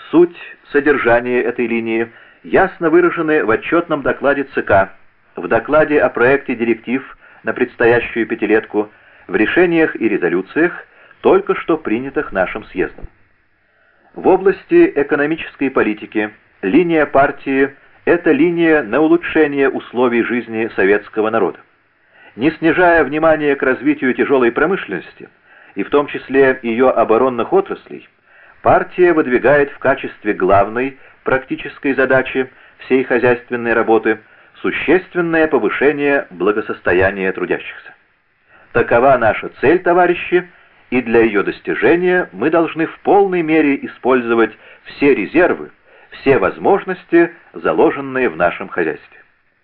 Суть, содержание этой линии ясно выражены в отчетном докладе ЦК, в докладе о проекте директив на предстоящую пятилетку, в решениях и резолюциях, только что принятых нашим съездом. В области экономической политики линия партии – это линия на улучшение условий жизни советского народа. Не снижая внимания к развитию тяжелой промышленности, и в том числе ее оборонных отраслей, партия выдвигает в качестве главной практической задачи всей хозяйственной работы существенное повышение благосостояния трудящихся. Такова наша цель, товарищи, и для ее достижения мы должны в полной мере использовать все резервы, все возможности, заложенные в нашем хозяйстве.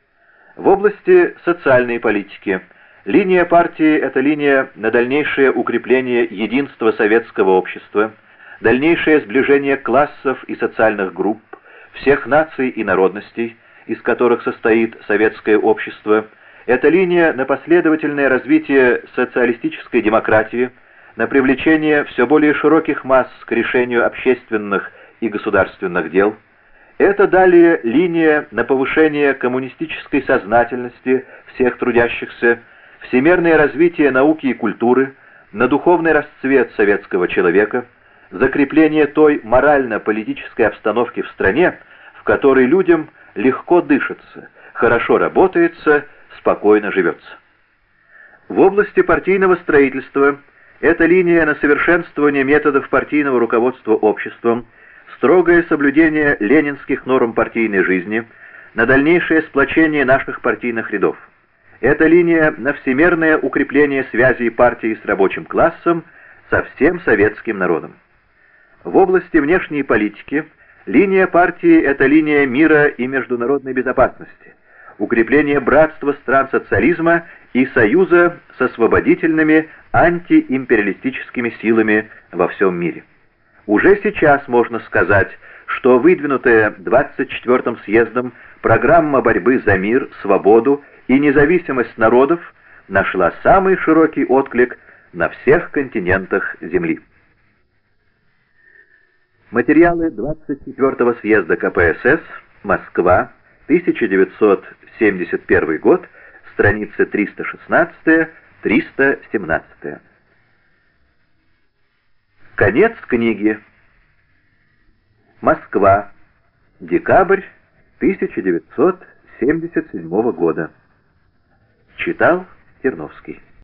В области социальной политики линия партии – это линия на дальнейшее укрепление единства советского общества, дальнейшее сближение классов и социальных групп, всех наций и народностей, из которых состоит советское общество. Это линия на последовательное развитие социалистической демократии, на привлечение все более широких масс к решению общественных и государственных дел. Это далее линия на повышение коммунистической сознательности всех трудящихся, всемирное развитие науки и культуры, на духовный расцвет советского человека, закрепление той морально-политической обстановки в стране, в которой людям легко дышится, хорошо работается, спокойно живется. В области партийного строительства эта линия на совершенствование методов партийного руководства обществом, строгое соблюдение ленинских норм партийной жизни, на дальнейшее сплочение наших партийных рядов. Это линия на всемирное укрепление связей партии с рабочим классом, со всем советским народом. В области внешней политики линия партии – это линия мира и международной безопасности, укрепление братства стран социализма и союза с освободительными антиимпериалистическими силами во всем мире. Уже сейчас можно сказать, что выдвинутая 24-м съездом программа борьбы за мир, свободу и независимость народов нашла самый широкий отклик на всех континентах Земли. Материалы 24-го съезда КПСС, Москва, 1971 год, страницы 316-317. Конец книги. Москва. Декабрь 1977 года. Читал Терновский.